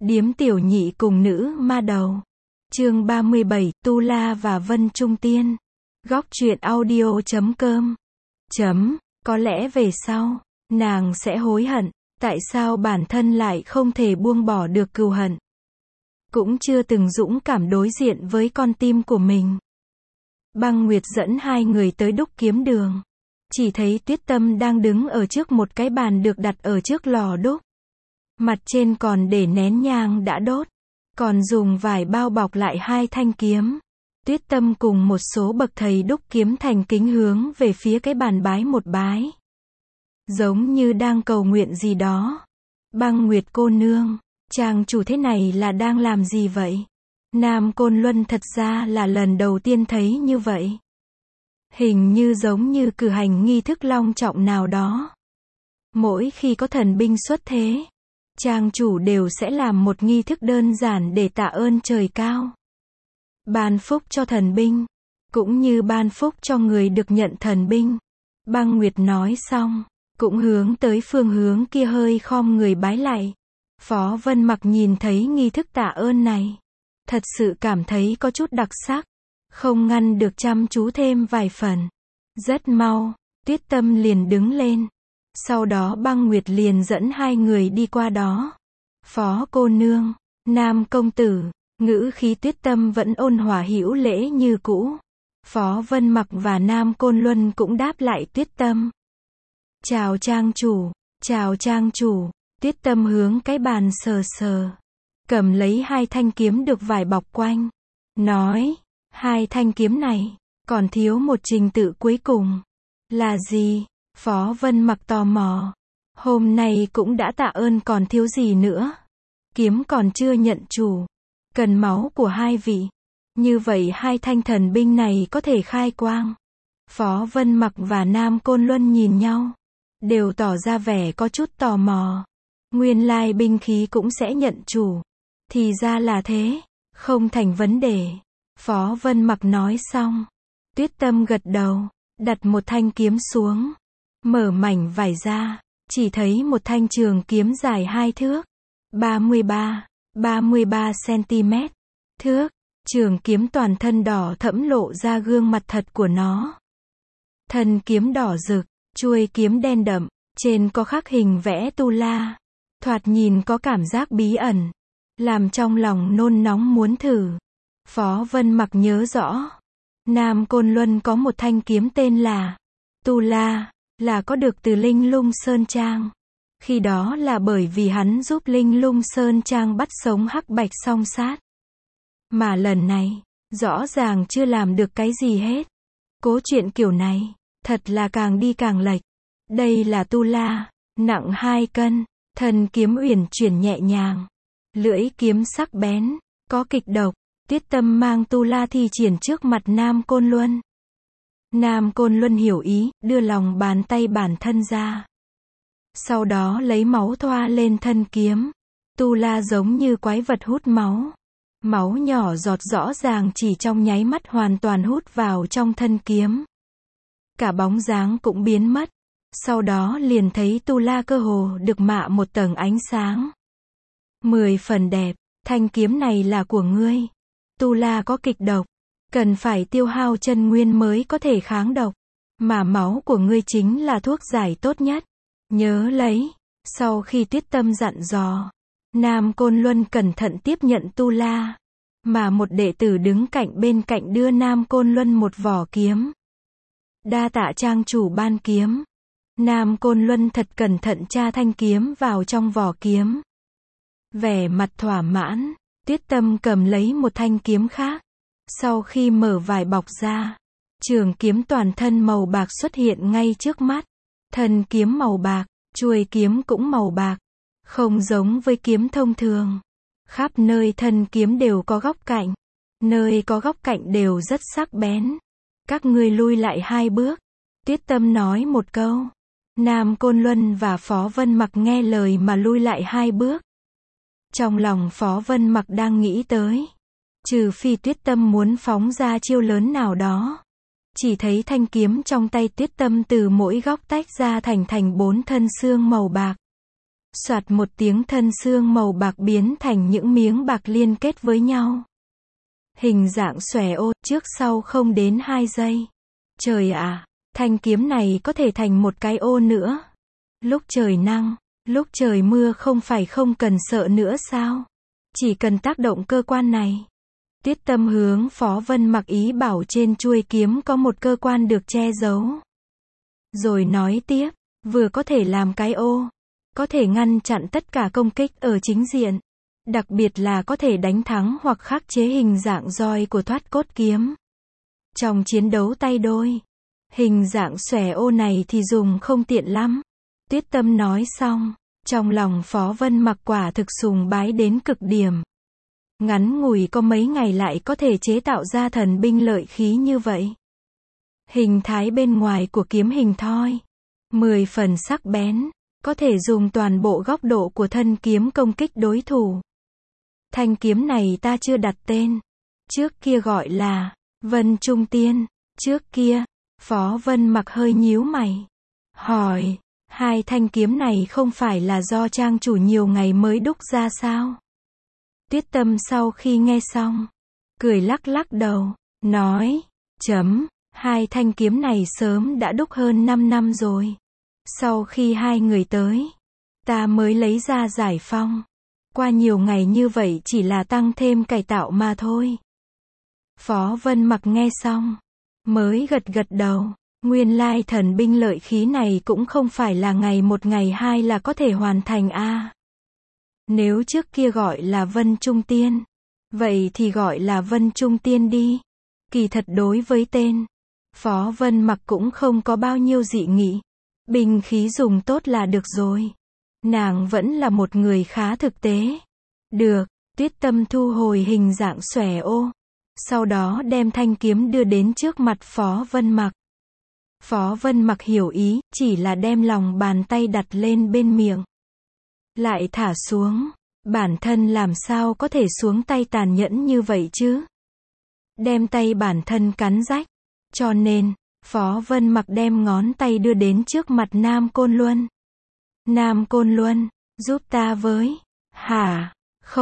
Điếm tiểu nhị cùng nữ ma đầu. Chương 37, Tu La và Vân Trung Tiên. Góc truyện audio.com. Có lẽ về sau, nàng sẽ hối hận, tại sao bản thân lại không thể buông bỏ được cừu hận. Cũng chưa từng dũng cảm đối diện với con tim của mình. Băng Nguyệt dẫn hai người tới Đúc Kiếm Đường. Chỉ thấy Tuyết Tâm đang đứng ở trước một cái bàn được đặt ở trước lò đúc. Mặt trên còn để nén nhang đã đốt, còn dùng vải bao bọc lại hai thanh kiếm. Tuyết Tâm cùng một số bậc thầy đúc kiếm thành kính hướng về phía cái bàn bái một bái. Giống như đang cầu nguyện gì đó. Băng Nguyệt cô nương, chàng chủ thế này là đang làm gì vậy? Nam Côn Luân thật ra là lần đầu tiên thấy như vậy. Hình như giống như cử hành nghi thức long trọng nào đó. Mỗi khi có thần binh xuất thế, trang chủ đều sẽ làm một nghi thức đơn giản để tạ ơn trời cao. Ban phúc cho thần binh, cũng như ban phúc cho người được nhận thần binh. Băng Nguyệt nói xong, cũng hướng tới phương hướng kia hơi khom người bái lạy. Phó Vân Mặc nhìn thấy nghi thức tạ ơn này, thật sự cảm thấy có chút đặc sắc, không ngăn được chăm chú thêm vài phần. Rất mau, Tuyết Tâm liền đứng lên. Sau đó Băng Nguyệt liền dẫn hai người đi qua đó. Phó cô nương, Nam công tử, ngữ khí Tuyết Tâm vẫn ôn hòa hữu lễ như cũ. Phó Vân Mặc và Nam Côn Luân cũng đáp lại Tuyết Tâm. Chào trang chủ, chào trang chủ. Tuyết Tâm hướng cái bàn sờ sờ, cầm lấy hai thanh kiếm được vải bọc quanh, nói, hai thanh kiếm này, còn thiếu một trình tự cuối cùng. Là gì? Phó Vân Mặc tò mò. Hôm nay cũng đã tạ ơn còn thiếu gì nữa? Kiếm còn chưa nhận chủ. Cần máu của hai vị. Như vậy hai thanh thần binh này có thể khai quang. Phó Vân Mặc và Nam Côn Luân nhìn nhau, đều tỏ ra vẻ có chút tò mò. Nguyên lai binh khí cũng sẽ nhận chủ. Thì ra là thế, không thành vấn đề. Phó Vân Mặc nói xong, Tuyết Tâm gật đầu, đặt một thanh kiếm xuống, mở mảnh vải ra, chỉ thấy một thanh trường kiếm dài 2 thước, 33 cm. Thước, trường kiếm toàn thân đỏ thẫm lộ ra gương mặt thật của nó. Thân kiếm đỏ rực, chuôi kiếm đen đậm, trên có khắc hình vẽ tu la. Thoạt nhìn có cảm giác bí ẩn, làm trong lòng nôn nóng muốn thử. Phó Vân Mặc nhớ rõ, Nam Côn Luân có một thanh kiếm tên là Tu La, là có được từ Linh Lung Sơn Trang. Khi đó là bởi vì hắn giúp Linh Lung Sơn Trang bắt sống Hắc Bạch Song Sát. Mà lần này, rõ ràng chưa làm được cái gì hết. Cố chuyện kiểu này, thật là càng đi càng lệch. Đây là Tu La, nặng 2 cân, thân kiếm uyển chuyển nhẹ nhàng, lưỡi kiếm sắc bén, có kịch độc. Tuyết Tâm mang Tu La thi triển trước mặt Nam Côn Luân. Nam Côn Luân hiểu ý, đưa lòng bàn tay bản thân ra. Sau đó lấy máu thoa lên thân kiếm. Tu La giống như quái vật hút máu. Máu nhỏ giọt rõ ràng chỉ trong nháy mắt hoàn toàn hút vào trong thân kiếm. Cả bóng dáng cũng biến mất. Sau đó liền thấy Tu La cơ hồ được mạ một tầng ánh sáng. 10 phần đẹp, thanh kiếm này là của ngươi. Tu La có kịch độc, cần phải tiêu hao chân nguyên mới có thể kháng độc, mà máu của ngươi chính là thuốc giải tốt nhất. Nhớ lấy. Sau khi Tuyết Tâm dặn dò, Nam Côn Luân cẩn thận tiếp nhận Tu La, mà một đệ tử đứng cạnh bên cạnh đưa Nam Côn Luân một vỏ kiếm. Đa tạ trang chủ ban kiếm. Nam Côn Luân thật cẩn thận tra thanh kiếm vào trong vỏ kiếm. Vẻ mặt thỏa mãn. Tuyết Tâm cầm lấy một thanh kiếm khác. Sau khi mở vải bọc ra, trường kiếm toàn thân màu bạc xuất hiện ngay trước mắt. Thân kiếm màu bạc, chuôi kiếm cũng màu bạc. Không giống với kiếm thông thường. Khắp nơi thân kiếm đều có góc cạnh. Nơi có góc cạnh đều rất sắc bén. Các ngươi lui lại 2 bước. Tuyết Tâm nói một câu. Nam Côn Luân và Phó Vân Mặc nghe lời mà lui lại 2 bước. Trong lòng Phó Vân Mặc đang nghĩ tới, trừ phi Tuyết Tâm muốn phóng ra chiêu lớn nào đó. Chỉ thấy thanh kiếm trong tay Tuyết Tâm từ mỗi góc tách ra thành 4 thân xương màu bạc. Soạt một tiếng thân xương màu bạc biến thành những miếng bạc liên kết với nhau. Hình dạng xòe ô, trước sau không đến 2 giây. Trời ạ, thanh kiếm này có thể thành một cái ô nữa. Lúc trời nắng, lúc trời mưa không phải không cần sợ nữa sao? Chỉ cần tác động cơ quan này. Tuyết Tâm hướng Phó Vân Mặc ý bảo trên chuôi kiếm có một cơ quan được che giấu. Rồi nói tiếp, vừa có thể làm cái ô, có thể ngăn chặn tất cả công kích ở chính diện. Đặc biệt là có thể đánh thắng hoặc khắc chế hình dạng roi của Thoát Cốt kiếm. Trong chiến đấu tay đôi, hình dạng xòe ô này thì dùng không tiện lắm. Tuyết Tâm nói xong, trong lòng Phó Vân Mặc quả thực sùng bái đến cực điểm. Ngắn ngủi có mấy ngày lại có thể chế tạo ra thần binh lợi khí như vậy. Hình thái bên ngoài của kiếm hình thoi, 10 phần sắc bén, có thể dùng toàn bộ góc độ của thân kiếm công kích đối thủ. Thanh kiếm này ta chưa đặt tên. Trước kia gọi là Vân Trung Tiên. Trước kia, Phó Vân Mặc hơi nhíu mày. Hỏi, hai thanh kiếm này không phải là do trang chủ nhiều ngày mới đúc ra sao? Tuyết Tâm sau khi nghe xong, cười lắc lắc đầu, nói, hai thanh kiếm này sớm đã đúc hơn 5 năm rồi. Sau khi hai người tới, ta mới lấy ra giải phong. Qua nhiều ngày như vậy chỉ là tăng thêm cải tạo mà thôi. Phó Vân Mặc nghe xong, mới gật gật đầu. Nguyên lai thần binh lợi khí này cũng không phải là ngày một ngày hai là có thể hoàn thành a. Nếu trước kia gọi là Vân Trung Tiên, vậy thì gọi là Vân Trung Tiên đi. Kỳ thật đối với tên, Phó Vân Mặc cũng không có bao nhiêu dị nghị. Binh khí dùng tốt là được rồi. Nàng vẫn là một người khá thực tế. Được, Tuyết Tâm thu hồi hình dạng xòe ô. Sau đó đem thanh kiếm đưa đến trước mặt Phó Vân Mặc. Phó Vân Mặc hiểu ý, chỉ là đem lòng bàn tay đặt lên bên miệng. Lại thả xuống. Bản thân làm sao có thể xuống tay tàn nhẫn như vậy chứ? Đem tay bản thân cắn rách. Cho nên, Phó Vân Mặc đem ngón tay đưa đến trước mặt Nam Côn Luân. Nam Côn Luân, giúp ta với. Hả?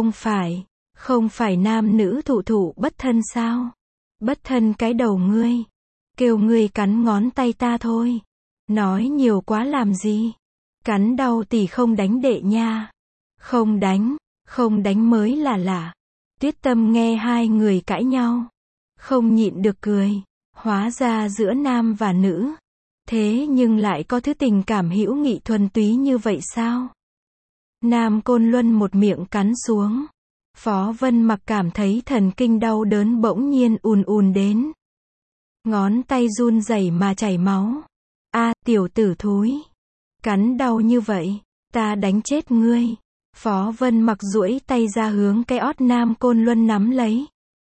Không phải nam nữ thụ thụ bất thân sao? Bất thân cái đầu ngươi. Kêu ngươi cắn ngón tay ta thôi. Nói nhiều quá làm gì? Cắn đau tỷ không đánh đệ nha. Không đánh mới là lạ. Tuyết Tâm nghe hai người cãi nhau, không nhịn được cười. Hóa ra giữa nam và nữ, thế nhưng lại có thứ tình cảm hữu nghị thuần túy như vậy sao? Nam Côn Luân một miệng cắn xuống. Phó Vân Mặc cảm thấy thần kinh đau đớn bỗng nhiên ùn đến. Ngón tay run rẩy mà chảy máu. A, tiểu tử thúi. Cắn đau như vậy, ta đánh chết ngươi. Phó Vân Mặc duỗi tay ra hướng cái ót Nam Côn Luân nắm lấy.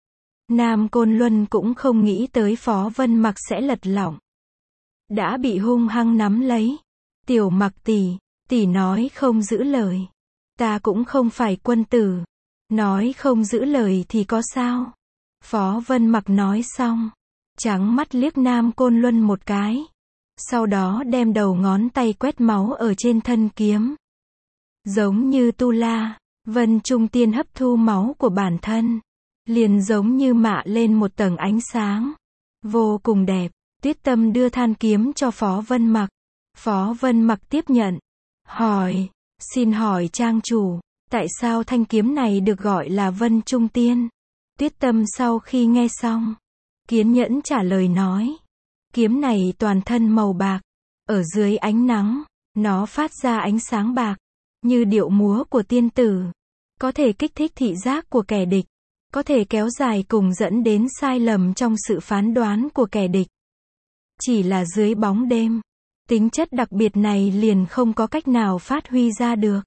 Nam Côn Luân cũng không nghĩ tới Phó Vân Mặc sẽ lật lỏng. Đã bị hung hăng nắm lấy. Tiểu Mặc tỷ nói không giữ lời. Ta cũng không phải quân tử. Nói không giữ lời thì có sao? Phó Vân Mặc nói xong, trắng mắt liếc Nam Côn Luân một cái. Sau đó đem đầu ngón tay quét máu ở trên thân kiếm. Giống như tu la, Vân Trung Tiên hấp thu máu của bản thân. Liền giống như mạ lên một tầng ánh sáng. Vô cùng đẹp. Tuyết Tâm đưa than kiếm cho Phó Vân Mặc. Phó Vân Mặc tiếp nhận. Hỏi, xin hỏi trang chủ, tại sao thanh kiếm này được gọi là Vân Trung Tiên? Tuyết Tâm sau khi nghe xong, kiên nhẫn trả lời nói. Kiếm này toàn thân màu bạc. Ở dưới ánh nắng, nó phát ra ánh sáng bạc. Như điệu múa của tiên tử. Có thể kích thích thị giác của kẻ địch. Có thể kéo dài cùng dẫn đến sai lầm trong sự phán đoán của kẻ địch. Chỉ là dưới bóng đêm, tính chất đặc biệt này liền không có cách nào phát huy ra được.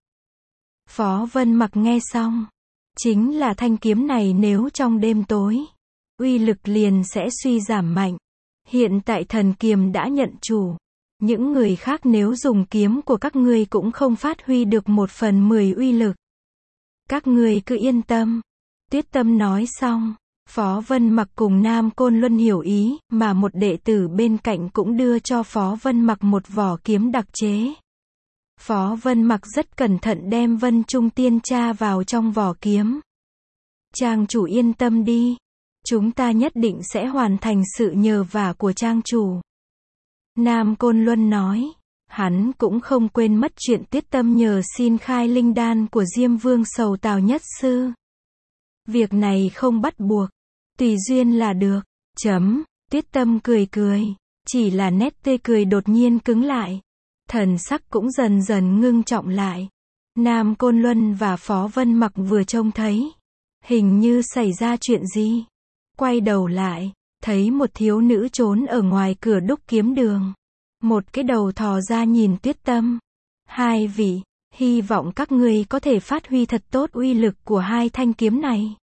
Phó Vân Mặc nghe xong, chính là thanh kiếm này nếu trong đêm tối, uy lực liền sẽ suy giảm mạnh. Hiện tại thần kiếm đã nhận chủ. Những người khác nếu dùng kiếm của các ngươi cũng không phát huy được 1/10 uy lực. Các ngươi cứ yên tâm. Tuyết Tâm nói xong, Phó Vân Mặc cùng Nam Côn Luân hiểu ý, mà một đệ tử bên cạnh cũng đưa cho Phó Vân Mặc một vỏ kiếm đặc chế. Phó Vân Mặc rất cẩn thận đem Vân Trung Tiên tra vào trong vỏ kiếm. Trang chủ yên tâm đi. Chúng ta nhất định sẽ hoàn thành sự nhờ vả của trang chủ. Nam Côn Luân nói. Hắn cũng không quên mất chuyện Tuyết Tâm nhờ xin khai linh đan của Diêm Vương Sầu Tào Nhất Sư. Việc này không bắt buộc. Tùy duyên là được. Tuyết Tâm cười cười. Chỉ là nét tươi cười đột nhiên cứng lại. Thần sắc cũng dần dần ngưng trọng lại. Nam Côn Luân và Phó Vân Mặc vừa trông thấy. Hình như xảy ra chuyện gì. Quay đầu lại. Thấy một thiếu nữ trốn ở ngoài cửa Đúc Kiếm Đường. Một cái đầu thò ra nhìn Tuyết Tâm. Hai vị, hy vọng các ngươi có thể phát huy thật tốt uy lực của hai thanh kiếm này.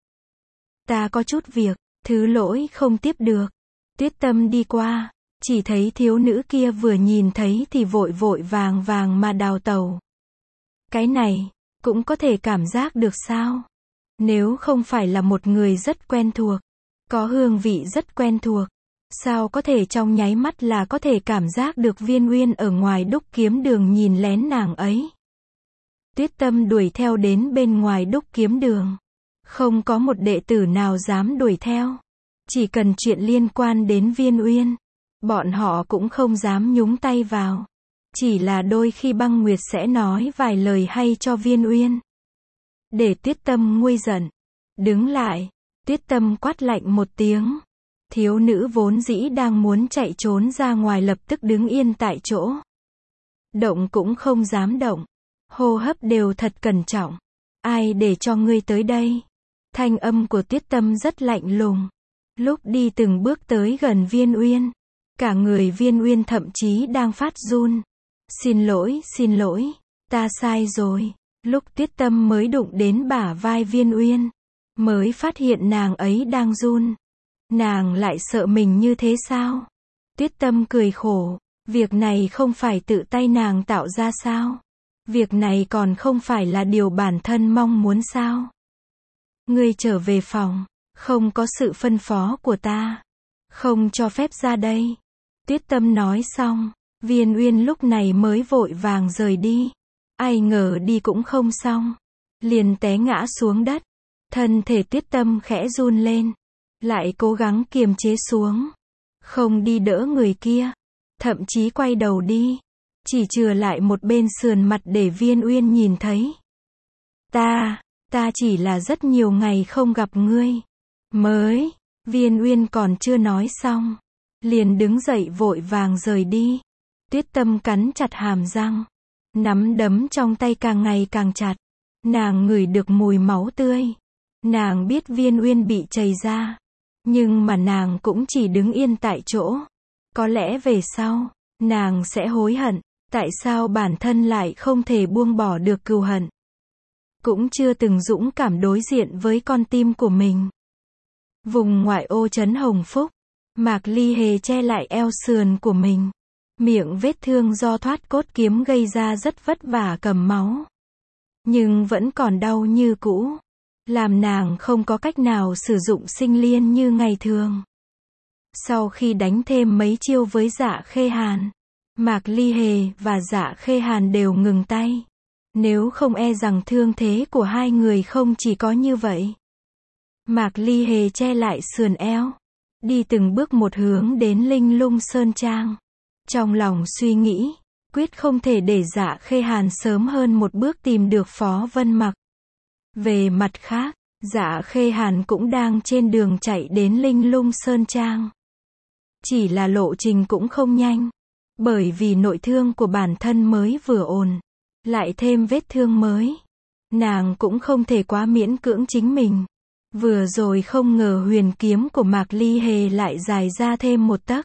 Ta có chút việc, thứ lỗi không tiếp được. Tuyết Tâm đi qua, chỉ thấy thiếu nữ kia vừa nhìn thấy thì vội vội vàng vàng mà đào tẩu. Cái này, cũng có thể cảm giác được sao? Nếu không phải là một người rất quen thuộc, có hương vị rất quen thuộc, sao có thể trong nháy mắt là có thể cảm giác được Viên Uyên ở ngoài Đúc Kiếm Đường nhìn lén nàng ấy. Tuyết Tâm đuổi theo đến bên ngoài Đúc Kiếm Đường. Không có một đệ tử nào dám đuổi theo. Chỉ cần chuyện liên quan đến Viên Uyên, bọn họ cũng không dám nhúng tay vào. Chỉ là đôi khi Băng Nguyệt sẽ nói vài lời hay cho Viên Uyên. Để Tuyết Tâm nguôi giận. Đứng lại. Tuyết Tâm quát lạnh một tiếng. Thiếu nữ vốn dĩ đang muốn chạy trốn ra ngoài lập tức đứng yên tại chỗ. Động cũng không dám động. Hô hấp đều thật cẩn trọng. Ai để cho ngươi tới đây? Thanh âm của Tuyết Tâm rất lạnh lùng. Lúc đi từng bước tới gần Viên Uyên. Cả người Viên Uyên thậm chí đang phát run. Xin lỗi, ta sai rồi. Lúc Tuyết Tâm mới đụng đến bả vai Viên Uyên, mới phát hiện nàng ấy đang run. Nàng lại sợ mình như thế sao? Tuyết Tâm cười khổ. Việc này không phải tự tay nàng tạo ra sao? Việc này còn không phải là điều bản thân mong muốn sao? Ngươi trở về phòng. Không có sự phân phó của ta. Không cho phép ra đây. Tuyết Tâm nói xong. Viên Uyên lúc này mới vội vàng rời đi. Ai ngờ đi cũng không xong. Liền té ngã xuống đất. Thân thể Tuyết Tâm khẽ run lên. Lại cố gắng kiềm chế xuống. Không đi đỡ người kia. Thậm chí quay đầu đi. Chỉ chừa lại một bên sườn mặt để Viên Uyên nhìn thấy. Ta chỉ là rất nhiều ngày không gặp ngươi. Viên Uyên còn chưa nói xong. Liền đứng dậy vội vàng rời đi. Tuyết Tâm cắn chặt hàm răng. Nắm đấm trong tay càng ngày càng chặt. Nàng ngửi được mùi máu tươi. Nàng biết Viên Uyên bị chày ra. Nhưng mà nàng cũng chỉ đứng yên tại chỗ. Có lẽ về sau, nàng sẽ hối hận. Tại sao bản thân lại không thể buông bỏ được cừu hận? Cũng chưa từng dũng cảm đối diện với con tim của mình. Vùng ngoại ô trấn Hồng Phúc, Mạc Ly Hề che lại eo sườn của mình. Miệng vết thương do thoát cốt kiếm gây ra rất vất vả cầm máu. Nhưng vẫn còn đau như cũ. Làm nàng không có cách nào sử dụng sinh liên như ngày thường. Sau khi đánh thêm mấy chiêu với Dạ Khê Hàn, Mạc Ly Hề và Dạ Khê Hàn đều ngừng tay. Nếu không e rằng thương thế của hai người không chỉ có như vậy. Mạc Ly Hề che lại sườn eo. Đi từng bước một hướng đến Linh Lung Sơn Trang. Trong lòng suy nghĩ, quyết không thể để Dạ Khê Hàn sớm hơn một bước tìm được Phó Vân Mặc. Về mặt khác, Dạ Khê Hàn cũng đang trên đường chạy đến Linh Lung Sơn Trang. Chỉ là lộ trình cũng không nhanh. Bởi vì nội thương của bản thân mới vừa ổn. Lại thêm vết thương mới. Nàng cũng không thể quá miễn cưỡng chính mình. Vừa rồi không ngờ huyền kiếm của Mạc Ly Hề lại dài ra thêm một tấc.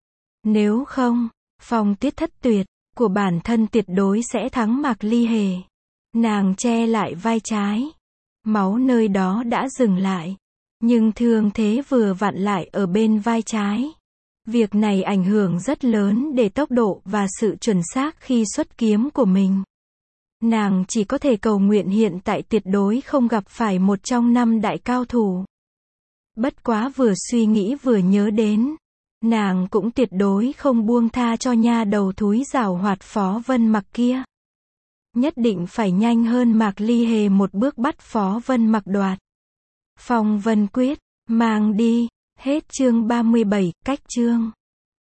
Nếu không, phong tuyết thất tuyệt của bản thân tuyệt đối sẽ thắng Mạc Ly Hề. Nàng che lại vai trái. Máu nơi đó đã dừng lại. Nhưng thương thế vừa vặn lại ở bên vai trái. Việc này ảnh hưởng rất lớn để tốc độ và sự chuẩn xác khi xuất kiếm của mình. Nàng chỉ có thể cầu nguyện hiện tại tuyệt đối không gặp phải một trong 5 đại cao thủ. Bất quá vừa suy nghĩ vừa nhớ đến. Nàng cũng tuyệt đối không buông tha cho nha đầu thúi giảo hoạt Phó Vân Mặc kia. Nhất định phải nhanh hơn Mạc Ly Hề một bước bắt Phó Vân Mặc đoạt. Phong Vân quyết, mang đi. Hết chương 37, cách chương.